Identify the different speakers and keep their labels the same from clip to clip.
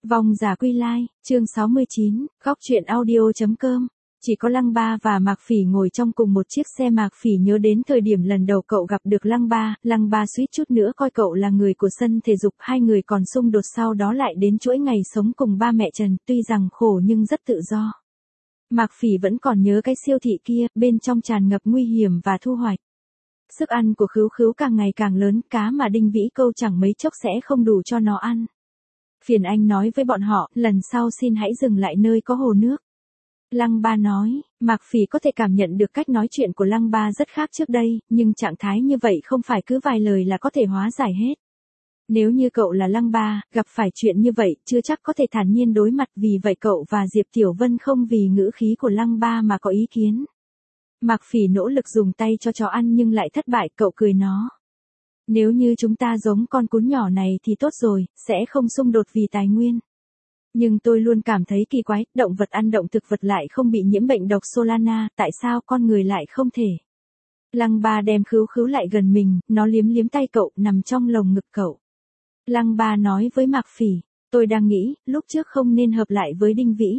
Speaker 1: Vong giả quy lai, chương 69, góc truyện audio.com. Chỉ có Lăng Ba và Mạc Phỉ ngồi trong cùng một chiếc xe. Mạc Phỉ nhớ đến thời điểm lần đầu cậu gặp được Lăng Ba suýt chút nữa coi cậu là người của sân thể dục. Hai người còn xung đột, sau đó lại đến chuỗi ngày sống cùng ba mẹ Trần, tuy rằng khổ nhưng rất tự do. Mạc Phỉ vẫn còn nhớ cái siêu thị kia, bên trong tràn ngập nguy hiểm và thu hoạch. Sức ăn của Khứu Khứu càng ngày càng lớn, cá mà Đinh Vĩ câu chẳng mấy chốc sẽ không đủ cho nó ăn. Phiền anh nói với bọn họ, lần sau xin hãy dừng lại nơi có hồ nước. Lăng Ba nói, Mạc Phỉ có thể cảm nhận được cách nói chuyện của Lăng Ba rất khác trước đây, nhưng trạng thái như vậy không phải cứ vài lời là có thể hóa giải hết. Nếu như cậu là Lăng Ba, gặp phải chuyện như vậy, chưa chắc có thể thản nhiên đối mặt, vì vậy cậu và Diệp Tiểu Vân không vì ngữ khí của Lăng Ba mà có ý kiến. Mạc Phỉ nỗ lực dùng tay cho chó ăn nhưng lại thất bại, cậu cười nó. Nếu như chúng ta giống con cún nhỏ này thì tốt rồi, sẽ không xung đột vì tài nguyên. Nhưng tôi luôn cảm thấy kỳ quái, động vật ăn động thực vật lại không bị nhiễm bệnh độc Solana, tại sao con người lại không thể? Lăng Ba đem Khứu Khứu lại gần mình, nó liếm liếm tay cậu, nằm trong lồng ngực cậu. Lăng Ba nói với Mạc Phỉ, tôi đang nghĩ, lúc trước không nên hợp lại với Đinh Vĩ.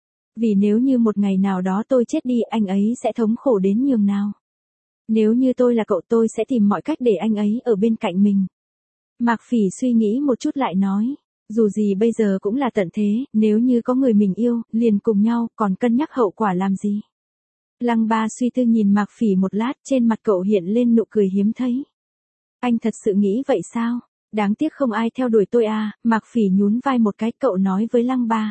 Speaker 1: Vì nếu như một ngày nào đó tôi chết đi, anh ấy sẽ thống khổ đến nhường nào. Nếu như tôi là cậu, tôi sẽ tìm mọi cách để anh ấy ở bên cạnh mình. Mạc Phỉ suy nghĩ một chút lại nói, dù gì bây giờ cũng là tận thế, nếu như có người mình yêu, liền cùng nhau, còn cân nhắc hậu quả làm gì. Lăng Ba suy tư nhìn Mạc Phỉ một lát, trên mặt cậu hiện lên nụ cười hiếm thấy. Anh thật sự nghĩ vậy sao? Đáng tiếc không ai theo đuổi tôi à. Mạc Phỉ nhún vai một cái, cậu nói với Lăng Ba.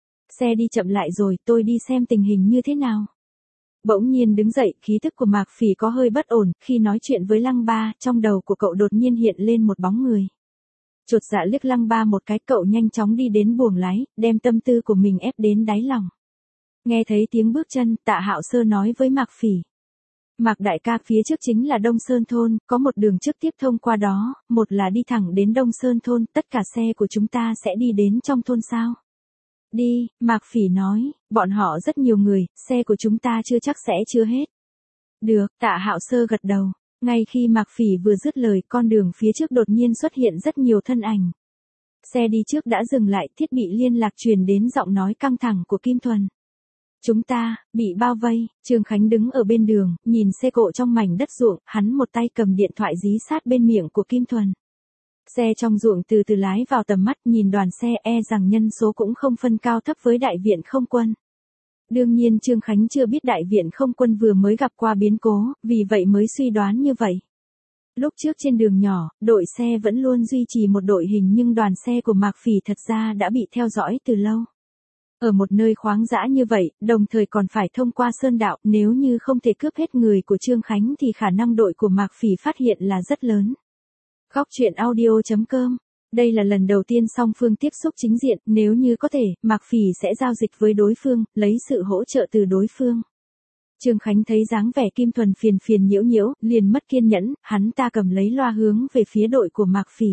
Speaker 1: Xe đi chậm lại rồi, tôi đi xem tình hình như thế nào. Bỗng nhiên đứng dậy, khí thức của Mạc Phỉ có hơi bất ổn, khi nói chuyện với Lăng Ba, trong đầu của cậu đột nhiên hiện lên một bóng người. Chột dạ liếc Lăng Ba một cái, cậu nhanh chóng đi đến buồng lái, đem tâm tư của mình ép đến đáy lòng. Nghe thấy tiếng bước chân, Tạ Hạo Sơ nói với Mạc Phỉ. Mạc đại ca, phía trước chính là Đông Sơn thôn, có một đường trực tiếp thông qua đó, một là đi thẳng đến Đông Sơn thôn, tất cả xe của chúng ta sẽ đi đến trong thôn sao? Đi, Mạc Phỉ nói, bọn họ rất nhiều người, xe của chúng ta chưa chắc sẽ chưa hết. Được, Tạ Hạo Sơ gật đầu. Ngay khi Mạc Phỉ vừa dứt lời, con đường phía trước đột nhiên xuất hiện rất nhiều thân ảnh. Xe đi trước đã dừng lại, thiết bị liên lạc truyền đến giọng nói căng thẳng của Kim Thuần. Chúng ta, bị bao vây. Trương Khánh đứng ở bên đường, nhìn xe cộ trong mảnh đất ruộng, hắn một tay cầm điện thoại dí sát bên miệng của Kim Thuần. Xe trong ruộng từ từ lái vào tầm mắt, nhìn đoàn xe rằng nhân số cũng không phân cao thấp với đại viện không quân. Đương nhiên Trương Khánh chưa biết đại viện không quân vừa mới gặp qua biến cố, vì vậy mới suy đoán như vậy. Lúc trước trên đường nhỏ, đội xe vẫn luôn duy trì một đội hình nhưng đoàn xe của Mạc Phỉ thật ra đã bị theo dõi từ lâu. Ở một nơi khoáng dã như vậy, đồng thời còn phải thông qua sơn đạo, nếu như không thể cướp hết người của Trương Khánh thì khả năng đội của Mạc Phỉ phát hiện là rất lớn. Góc truyện audio.com. Đây là lần đầu tiên song phương tiếp xúc chính diện, nếu như có thể, Mạc Phỉ sẽ giao dịch với đối phương, lấy sự hỗ trợ từ đối phương. Trương Khánh thấy dáng vẻ Kim Thuần phiền nhiễu, liền mất kiên nhẫn, hắn ta cầm lấy loa hướng về phía đội của Mạc Phỉ.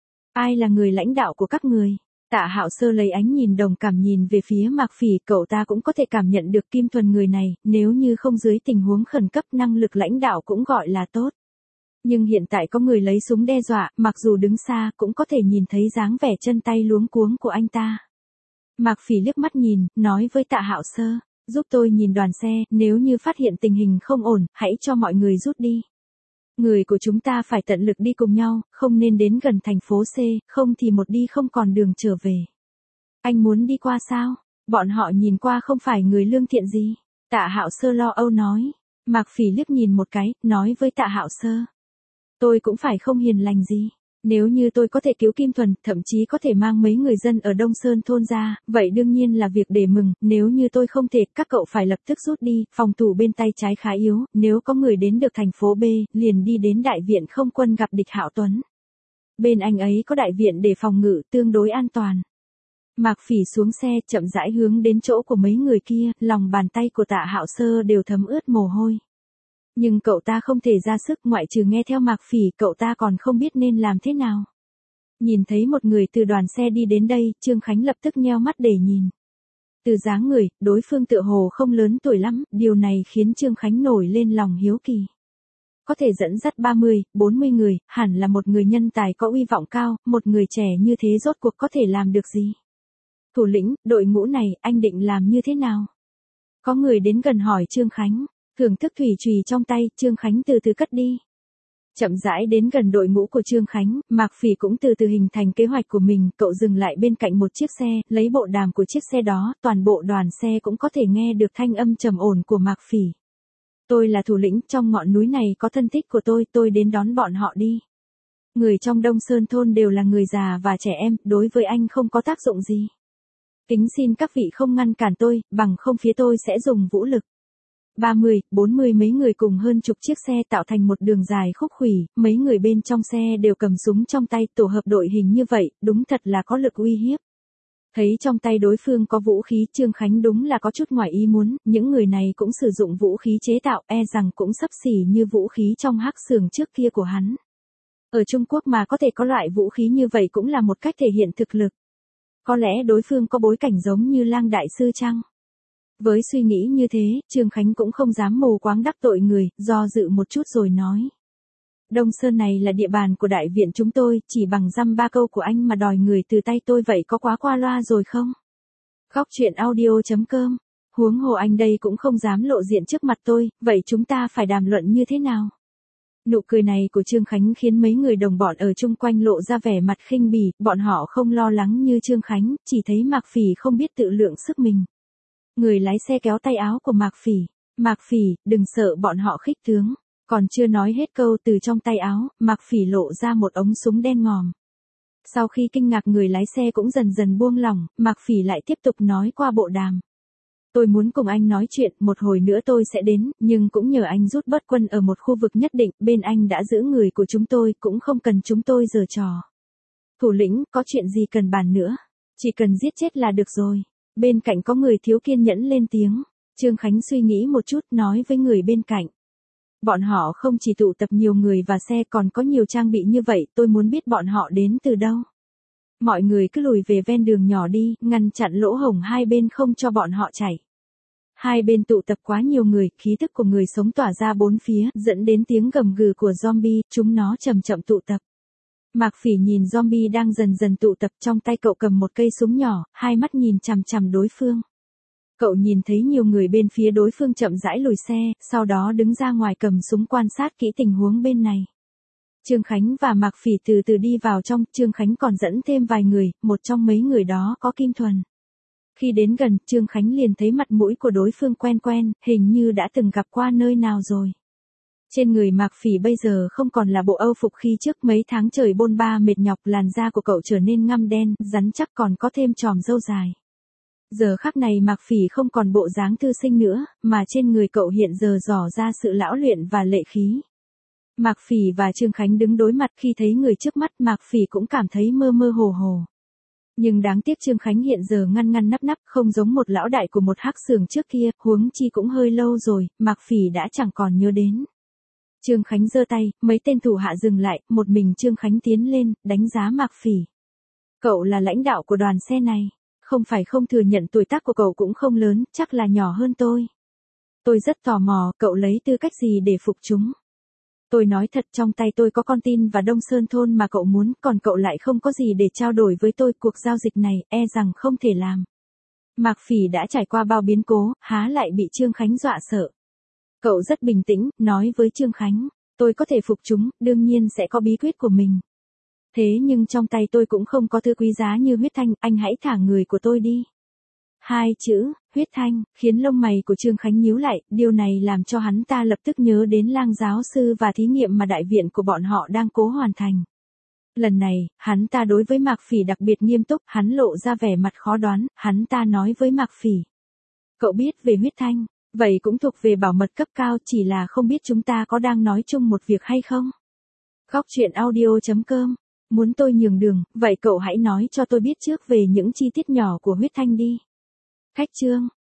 Speaker 1: Ai là người lãnh đạo của các người? Tạ Hạo Sơ lấy ánh nhìn đồng cảm nhìn về phía Mạc Phỉ, cậu ta cũng có thể cảm nhận được Kim Thuần người này, nếu như không dưới tình huống khẩn cấp năng lực lãnh đạo cũng gọi là tốt. Nhưng hiện tại có người lấy súng đe dọa, mặc dù đứng xa cũng có thể nhìn thấy dáng vẻ chân tay luống cuống của anh ta. Mạc Phỉ liếc mắt nhìn, nói với Tạ Hạo Sơ, giúp tôi nhìn đoàn xe, nếu như phát hiện tình hình không ổn, hãy cho mọi người rút đi. Người của chúng ta phải tận lực đi cùng nhau, không nên đến gần thành phố C, không thì một đi không còn đường trở về. Anh muốn đi qua sao? Bọn họ nhìn qua không phải người lương thiện gì. Tạ Hạo Sơ lo âu nói. Mạc Phỉ liếc nhìn một cái, nói với Tạ Hạo Sơ. Tôi cũng phải không hiền lành gì. Nếu như tôi có thể cứu Kim Thuần, thậm chí có thể mang mấy người dân ở Đông Sơn thôn ra, vậy đương nhiên là việc để mừng, nếu như tôi không thể, các cậu phải lập tức rút đi, phòng thủ bên tay trái khá yếu, nếu có người đến được thành phố B, liền đi đến đại viện không quân gặp địch Hạo Tuấn. Bên anh ấy có đại viện để phòng ngự, tương đối an toàn. Mạc Phỉ xuống xe, chậm rãi hướng đến chỗ của mấy người kia, lòng bàn tay của Tạ Hạo Sơ đều thấm ướt mồ hôi. Nhưng cậu ta không thể ra sức, ngoại trừ nghe theo Mạc Phỉ, cậu ta còn không biết nên làm thế nào. Nhìn thấy một người từ đoàn xe đi đến đây, Trương Khánh lập tức nheo mắt để nhìn. Từ dáng người, đối phương tựa hồ không lớn tuổi lắm, điều này khiến Trương Khánh nổi lên lòng hiếu kỳ. Có thể dẫn dắt 30, 40 người, hẳn là một người nhân tài có uy vọng cao, một người trẻ như thế rốt cuộc có thể làm được gì? Thủ lĩnh, đội ngũ này, anh định làm như thế nào? Có người đến gần hỏi Trương Khánh. Thưởng thức thủy chùy trong tay, Trương Khánh từ từ cất đi. Chậm rãi đến gần đội ngũ của Trương Khánh, Mạc Phỉ cũng từ từ hình thành kế hoạch của mình, cậu dừng lại bên cạnh một chiếc xe, lấy bộ đàm của chiếc xe đó, toàn bộ đoàn xe cũng có thể nghe được thanh âm trầm ổn của Mạc Phỉ. Tôi là thủ lĩnh, trong ngọn núi này có thân thích của tôi đến đón bọn họ đi. Người trong Đông Sơn thôn đều là người già và trẻ em, đối với anh không có tác dụng gì. Kính xin các vị không ngăn cản tôi, bằng không phía tôi sẽ dùng vũ lực. 30, 40 mấy người cùng hơn chục chiếc xe tạo thành một đường dài khúc khuỷu, mấy người bên trong xe đều cầm súng trong tay, tổ hợp đội hình như vậy, đúng thật là có lực uy hiếp. Thấy trong tay đối phương có vũ khí, Trương Khánh đúng là có chút ngoài ý muốn, những người này cũng sử dụng vũ khí chế tạo, e rằng cũng xấp xỉ như vũ khí trong hắc xưởng trước kia của hắn. Ở Trung Quốc mà có thể có loại vũ khí như vậy cũng là một cách thể hiện thực lực. Có lẽ đối phương có bối cảnh giống như Lang đại sư chăng? Với suy nghĩ như thế, Trương Khánh cũng không dám mù quáng đắc tội người, do dự một chút rồi nói. Đông Sơn này là địa bàn của đại viện chúng tôi, chỉ bằng dăm ba câu của anh mà đòi người từ tay tôi vậy có quá qua loa rồi không? Góc truyện audio.com. Huống hồ anh đây cũng không dám lộ diện trước mặt tôi, vậy chúng ta phải đàm luận như thế nào? Nụ cười này của Trương Khánh khiến mấy người đồng bọn ở chung quanh lộ ra vẻ mặt khinh bỉ, bọn họ không lo lắng như Trương Khánh, chỉ thấy Mạc Phỉ không biết tự lượng sức mình. Người lái xe kéo tay áo của Mạc Phỉ. Mạc Phỉ, đừng sợ bọn họ khích tướng. Còn chưa nói hết câu từ trong tay áo, Mạc Phỉ lộ ra một ống súng đen ngòm. Sau khi kinh ngạc người lái xe cũng dần dần buông lỏng, Mạc Phỉ lại tiếp tục nói qua bộ đàm. Tôi muốn cùng anh nói chuyện, một hồi nữa tôi sẽ đến, nhưng cũng nhờ anh rút bớt quân ở một khu vực nhất định, bên anh đã giữ người của chúng tôi, cũng không cần chúng tôi giở trò. Thủ lĩnh, có chuyện gì cần bàn nữa? Chỉ cần giết chết là được rồi. Bên cạnh có người thiếu kiên nhẫn lên tiếng. Trương Khánh suy nghĩ một chút, nói với người bên cạnh. Bọn họ không chỉ tụ tập nhiều người và xe còn có nhiều trang bị như vậy, tôi muốn biết bọn họ đến từ đâu. Mọi người cứ lùi về ven đường nhỏ đi, ngăn chặn lỗ hổng hai bên không cho bọn họ chạy. Hai bên tụ tập quá nhiều người, khí thức của người sống tỏa ra bốn phía, dẫn đến tiếng gầm gừ của zombie, chúng nó chậm chậm tụ tập. Mạc Phỉ nhìn zombie đang dần dần tụ tập, trong tay cậu cầm một cây súng nhỏ, hai mắt nhìn chằm chằm đối phương. Cậu nhìn thấy nhiều người bên phía đối phương chậm rãi lùi xe, sau đó đứng ra ngoài cầm súng quan sát kỹ tình huống bên này. Trương Khánh và Mạc Phỉ từ từ đi vào trong, Trương Khánh còn dẫn thêm vài người, một trong mấy người đó có Kim Thuần. Khi đến gần, Trương Khánh liền thấy mặt mũi của đối phương quen quen, hình như đã từng gặp qua nơi nào rồi. Trên người Mạc Phỉ bây giờ không còn là bộ âu phục khi trước, mấy tháng trời bôn ba mệt nhọc, làn da của cậu trở nên ngăm đen, rắn chắc, còn có thêm chòm râu dài. Giờ khắc này Mạc Phỉ không còn bộ dáng thư sinh nữa, mà trên người cậu hiện giờ rỏ ra sự lão luyện và lệ khí. Mạc Phỉ và Trương Khánh đứng đối mặt, khi thấy người trước mắt Mạc Phỉ cũng cảm thấy mơ mơ hồ hồ. Nhưng đáng tiếc Trương Khánh hiện giờ ngăn ngăn nắp nắp, không giống một lão đại của một hắc xưởng trước kia, huống chi cũng hơi lâu rồi, Mạc Phỉ đã chẳng còn nhớ đến. Trương Khánh giơ tay, mấy tên thủ hạ dừng lại, một mình Trương Khánh tiến lên, đánh giá Mạc Phỉ. Cậu là lãnh đạo của đoàn xe này, không phải không thừa nhận tuổi tác của cậu cũng không lớn, chắc là nhỏ hơn tôi. Tôi rất tò mò, cậu lấy tư cách gì để phục chúng? Tôi nói thật, trong tay tôi có con tin và Đông Sơn thôn mà cậu muốn, còn cậu lại không có gì để trao đổi với tôi, cuộc giao dịch này, e rằng không thể làm. Mạc Phỉ đã trải qua bao biến cố, há lại bị Trương Khánh dọa sợ. Cậu rất bình tĩnh, nói với Trương Khánh, tôi có thể phục chúng, đương nhiên sẽ có bí quyết của mình. Thế nhưng trong tay tôi cũng không có thứ quý giá như huyết thanh, anh hãy thả người của tôi đi. Hai chữ, huyết thanh, khiến lông mày của Trương Khánh nhíu lại, điều này làm cho hắn ta lập tức nhớ đến Lang giáo sư và thí nghiệm mà đại viện của bọn họ đang cố hoàn thành. Lần này, hắn ta đối với Mạc Phỉ đặc biệt nghiêm túc, hắn lộ ra vẻ mặt khó đoán, hắn ta nói với Mạc Phỉ. Cậu biết về huyết thanh, vậy cũng thuộc về bảo mật cấp cao, chỉ là không biết chúng ta có đang nói chung một việc hay không? Góc truyện audio.com. Muốn tôi nhường đường, vậy cậu hãy nói cho tôi biết trước về những chi tiết nhỏ của huyết thanh đi. Khách chương.